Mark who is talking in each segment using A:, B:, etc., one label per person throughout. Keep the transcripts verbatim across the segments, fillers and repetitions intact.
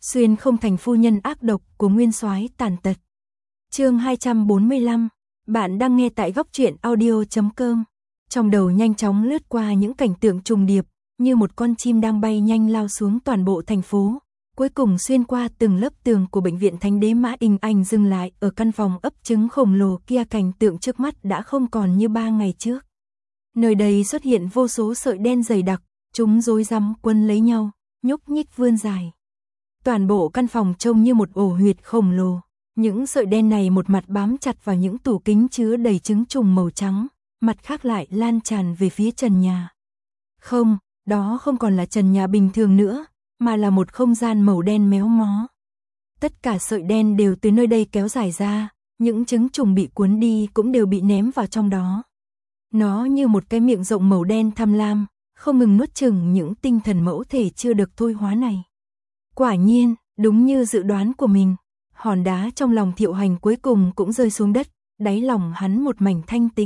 A: Xuyên không thành phu nhân ác độc của nguyên soái tàn tật. Chương hai trăm bốn mươi lăm, bạn đang nghe tại góc truyện audio chấm com. Trong đầu nhanh chóng lướt qua những cảnh tượng trùng điệp, như một con chim đang bay nhanh lao xuống toàn bộ thành phố, cuối cùng xuyên qua từng lớp tường của bệnh viện Thánh Đế Mã Inh Anh dừng lại ở căn phòng ấp trứng khổng lồ kia. Cảnh tượng trước mắt đã không còn như ba ngày trước. Nơi đây xuất hiện vô số sợi đen dày đặc, chúng rối rắm quấn lấy nhau, nhúc nhích vươn dài. Toàn bộ căn phòng trông như một ổ huyệt khổng lồ. Những sợi đen này một mặt bám chặt vào những tủ kính chứa đầy trứng trùng màu trắng, mặt khác lại lan tràn về phía trần nhà. Không, đó không còn là trần nhà bình thường nữa, mà là một không gian màu đen méo mó. Tất cả sợi đen đều từ nơi đây kéo dài ra, những trứng trùng bị cuốn đi cũng đều bị ném vào trong đó. Nó như một cái miệng rộng màu đen tham lam, không ngừng nuốt chửng những tinh thần mẫu thể chưa được thôi hóa này. Quả nhiên, đúng như dự đoán của mình, hòn đá trong lòng Thiệu Hành cuối cùng cũng rơi xuống đất, đáy lòng hắn một mảnh thanh tịnh.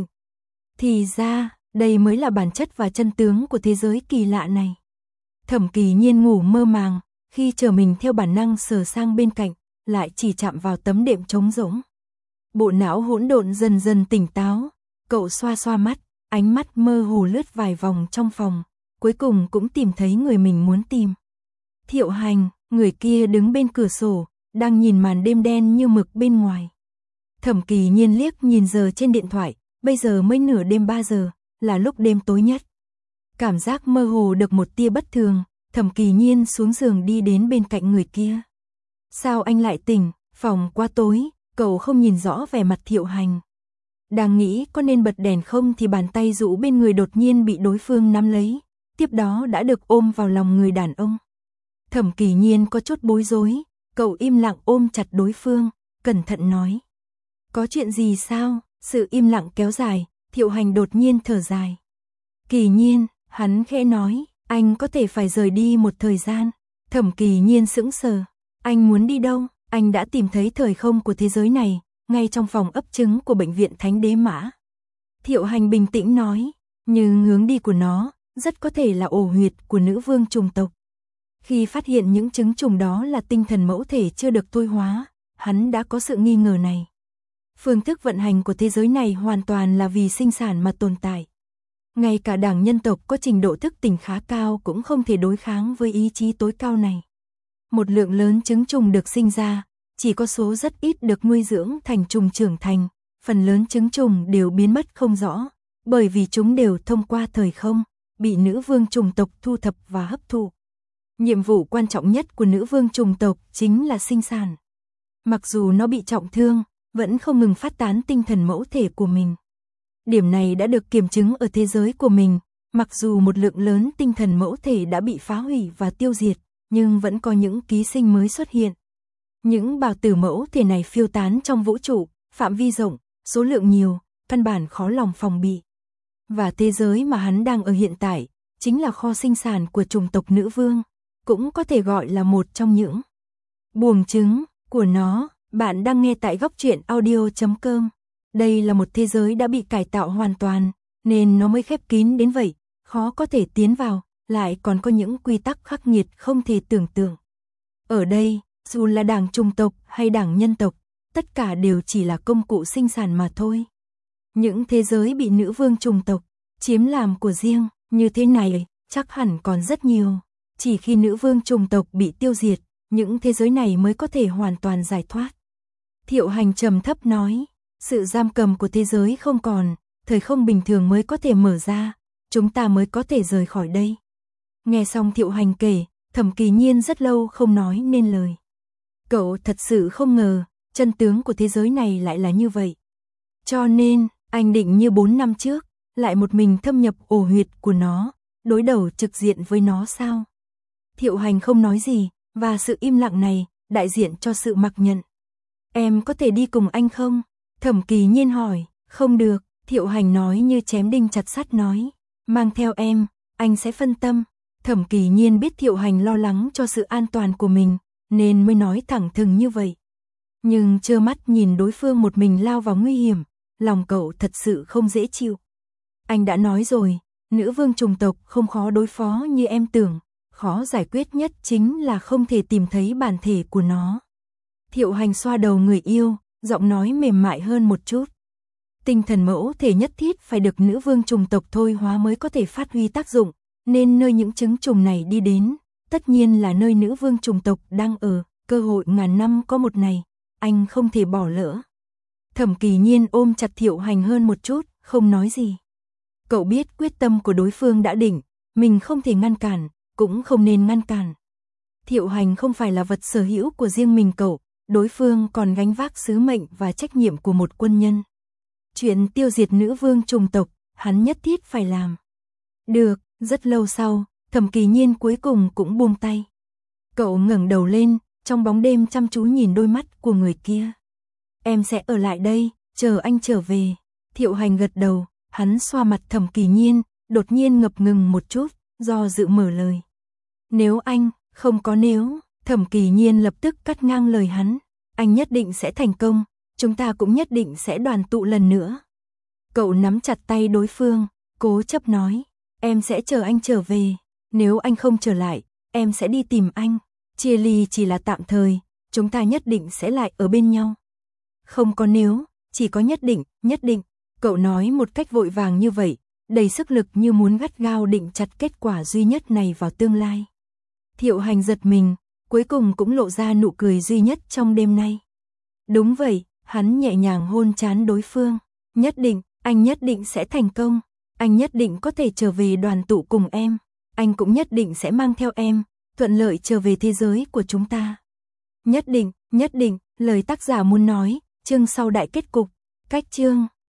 A: Thì ra, đây mới là bản chất và chân tướng của thế giới kỳ lạ này. Thẩm Kỳ Nhiên ngủ mơ màng, khi chờ mình theo bản năng sờ sang bên cạnh, lại chỉ chạm vào tấm đệm trống rỗng. Bộ não hỗn độn dần dần tỉnh táo, cậu xoa xoa mắt, ánh mắt mơ hồ lướt vài vòng trong phòng, cuối cùng cũng tìm thấy người mình muốn tìm. Thiệu Hành, người kia đứng bên cửa sổ, đang nhìn màn đêm đen như mực bên ngoài. Thẩm Kỳ Nhiên liếc nhìn giờ trên điện thoại, bây giờ mới nửa đêm ba giờ, là lúc đêm tối nhất. Cảm giác mơ hồ được một tia bất thường, Thẩm Kỳ Nhiên xuống giường đi đến bên cạnh người kia. Sao anh lại tỉnh, phòng quá tối, cậu không nhìn rõ vẻ mặt Thiệu Hành. Đang nghĩ có nên bật đèn không thì bàn tay rũ bên người đột nhiên bị đối phương nắm lấy, tiếp đó đã được ôm vào lòng người đàn ông. Thẩm Kỳ Nhiên có chút bối rối, cậu im lặng ôm chặt đối phương, cẩn thận nói. Có chuyện gì sao? Sự im lặng kéo dài, Thiệu Hành đột nhiên thở dài. Kỳ Nhiên, hắn khẽ nói, anh có thể phải rời đi một thời gian. Thẩm Kỳ Nhiên sững sờ, anh muốn đi đâu? Anh đã tìm thấy thời không của thế giới này, ngay trong phòng ấp trứng của bệnh viện Thánh Đế Mã. Thiệu Hành bình tĩnh nói, nhưng hướng đi của nó, rất có thể là ổ huyệt của nữ vương trùng tộc. Khi phát hiện những trứng trùng đó là tinh thần mẫu thể chưa được thôi hóa, hắn đã có sự nghi ngờ này. Phương thức vận hành của thế giới này hoàn toàn là vì sinh sản mà tồn tại. Ngay cả đảng nhân tộc có trình độ thức tỉnh khá cao cũng không thể đối kháng với ý chí tối cao này. Một lượng lớn trứng trùng được sinh ra, chỉ có số rất ít được nuôi dưỡng thành trùng trưởng thành, phần lớn trứng trùng đều biến mất không rõ, bởi vì chúng đều thông qua thời không, bị nữ vương trùng tộc thu thập và hấp thụ. Nhiệm vụ quan trọng nhất của nữ vương trùng tộc chính là sinh sản. Mặc dù nó bị trọng thương, vẫn không ngừng phát tán tinh thần mẫu thể của mình. Điểm này đã được kiểm chứng ở thế giới của mình, mặc dù một lượng lớn tinh thần mẫu thể đã bị phá hủy và tiêu diệt, nhưng vẫn có những ký sinh mới xuất hiện. Những bào tử mẫu thể này phiêu tán trong vũ trụ, phạm vi rộng, số lượng nhiều, căn bản khó lòng phòng bị. Và thế giới mà hắn đang ở hiện tại, chính là kho sinh sản của chủng tộc nữ vương, cũng có thể gọi là một trong những buồng trứng của nó. Bạn đang nghe tại góc truyện audio chấm com. Đây là một thế giới đã bị cải tạo hoàn toàn, nên nó mới khép kín đến vậy, khó có thể tiến vào, lại còn có những quy tắc khắc nghiệt không thể tưởng tượng. Ở đây, dù là đảng trùng tộc hay đảng nhân tộc, tất cả đều chỉ là công cụ sinh sản mà thôi. Những thế giới bị nữ vương trùng tộc chiếm làm của riêng, như thế này, chắc hẳn còn rất nhiều. Chỉ khi nữ vương trùng tộc bị tiêu diệt, những thế giới này mới có thể hoàn toàn giải thoát. Thiệu Hành trầm thấp nói, sự giam cầm của thế giới không còn, thời không bình thường mới có thể mở ra, chúng ta mới có thể rời khỏi đây. Nghe xong Thiệu Hành kể, Thẩm Kỳ Nhiên rất lâu không nói nên lời. Cậu thật sự không ngờ, chân tướng của thế giới này lại là như vậy. Cho nên, anh định như bốn năm trước, lại một mình thâm nhập ổ huyệt của nó, đối đầu trực diện với nó sao? Thiệu Hành không nói gì, và sự im lặng này, đại diện cho sự mặc nhận. Em có thể đi cùng anh không? Thẩm Kỳ Nhiên hỏi. Không được, Thiệu Hành nói như chém đinh chặt sắt nói. Mang theo em, anh sẽ phân tâm. Thẩm Kỳ Nhiên biết Thiệu Hành lo lắng cho sự an toàn của mình, nên mới nói thẳng thừng như vậy. Nhưng trơ mắt nhìn đối phương một mình lao vào nguy hiểm, lòng cậu thật sự không dễ chịu. Anh đã nói rồi, nữ vương trùng tộc không khó đối phó như em tưởng, khó giải quyết nhất chính là không thể tìm thấy bản thể của nó. Thiệu Hành xoa đầu người yêu, giọng nói mềm mại hơn một chút. Tinh thần mẫu thể nhất thiết phải được nữ vương trùng tộc thôi hóa mới có thể phát huy tác dụng, nên nơi những trứng trùng này đi đến, tất nhiên là nơi nữ vương trùng tộc đang ở, cơ hội ngàn năm có một này, anh không thể bỏ lỡ. Thẩm Kỳ Nhiên ôm chặt Thiệu Hành hơn một chút, không nói gì. Cậu biết quyết tâm của đối phương đã định, mình không thể ngăn cản, cũng không nên ngăn cản. Thiệu Hành không phải là vật sở hữu của riêng mình cậu, đối phương còn gánh vác sứ mệnh và trách nhiệm của một quân nhân. Chuyện tiêu diệt nữ vương trùng tộc, hắn nhất thiết phải làm. Được, rất lâu sau, Thẩm Kỳ Nhiên cuối cùng cũng buông tay. Cậu ngẩng đầu lên, trong bóng đêm chăm chú nhìn đôi mắt của người kia. Em sẽ ở lại đây, chờ anh trở về. Thiệu Hành gật đầu, hắn xoa mặt Thẩm Kỳ Nhiên, đột nhiên ngập ngừng một chút, do dự mở lời. Nếu anh, không có nếu, Thẩm Kỳ Nhiên lập tức cắt ngang lời hắn. Anh nhất định sẽ thành công, chúng ta cũng nhất định sẽ đoàn tụ lần nữa. Cậu nắm chặt tay đối phương, cố chấp nói, em sẽ chờ anh trở về, nếu anh không trở lại, em sẽ đi tìm anh. Chia ly chỉ là tạm thời, chúng ta nhất định sẽ lại ở bên nhau. Không có nếu, chỉ có nhất định, nhất định. Cậu nói một cách vội vàng như vậy, đầy sức lực như muốn gắt gao định chặt kết quả duy nhất này vào tương lai. Thiệu Hành giật mình, cuối cùng cũng lộ ra nụ cười duy nhất trong đêm nay. Đúng vậy, hắn nhẹ nhàng hôn trán đối phương. Nhất định, anh nhất định sẽ thành công. Anh nhất định có thể trở về đoàn tụ cùng em. Anh cũng nhất định sẽ mang theo em, thuận lợi trở về thế giới của chúng ta. Nhất định, nhất định, lời tác giả muốn nói, chương sau đại kết cục, cách chương.